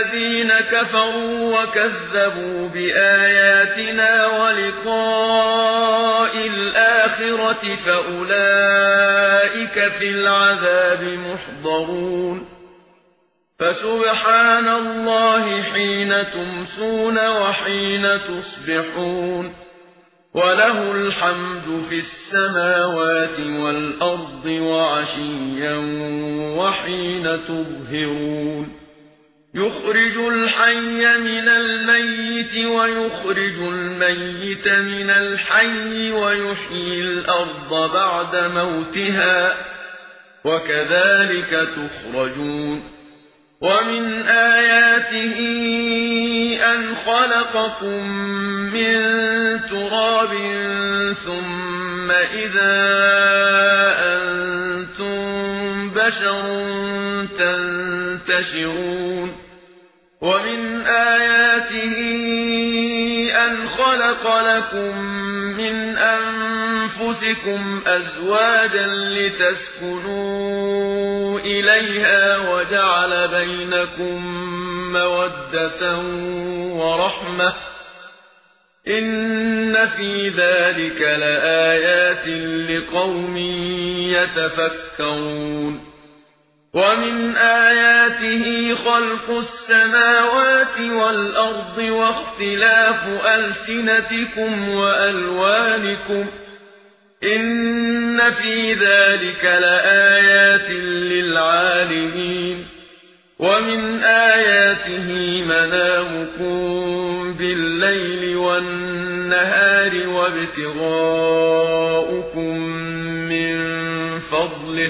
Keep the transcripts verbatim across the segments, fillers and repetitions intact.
الذين كفروا وكذبوا بآياتنا ولقاء الآخرة فأولئك في العذاب محضرون فسبحان الله حين تمسون وحين تصبحون وله الحمد في السماوات والأرض وعشيا وحين تظهرون يخرج الحي من الميت ويخرج الميت من الحي ويحيي الأرض بعد موتها وكذلك تخرجون ومن آياته أن خلقكم من تراب ثم إذا أنتم بشر تنتشرون ومن آياته أن خلق لكم من أنفسكم أزواجا لتسكنوا إليها وجعل بينكم مودة ورحمة إن في ذلك لآيات لقوم يتفكرون ومن آياته خلق السماوات والأرض واختلاف ألسنتكم وألوانكم إن في ذلك لآيات للعالمين ومن آياته منامكم بالليل والنهار وابتغاؤكم من فضله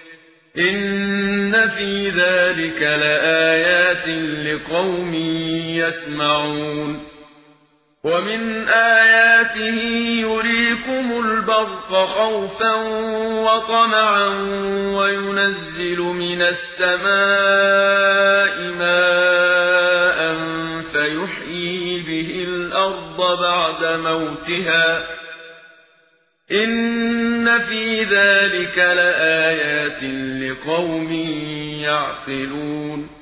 إن في ذلك لآيات لقوم يسمعون ومن آياته يريكم البرق خوفا وطمعا وينزل من السماء ماء فيحيي به الأرض بعد موتها إن في ذلك لآيات لقوم يعقلون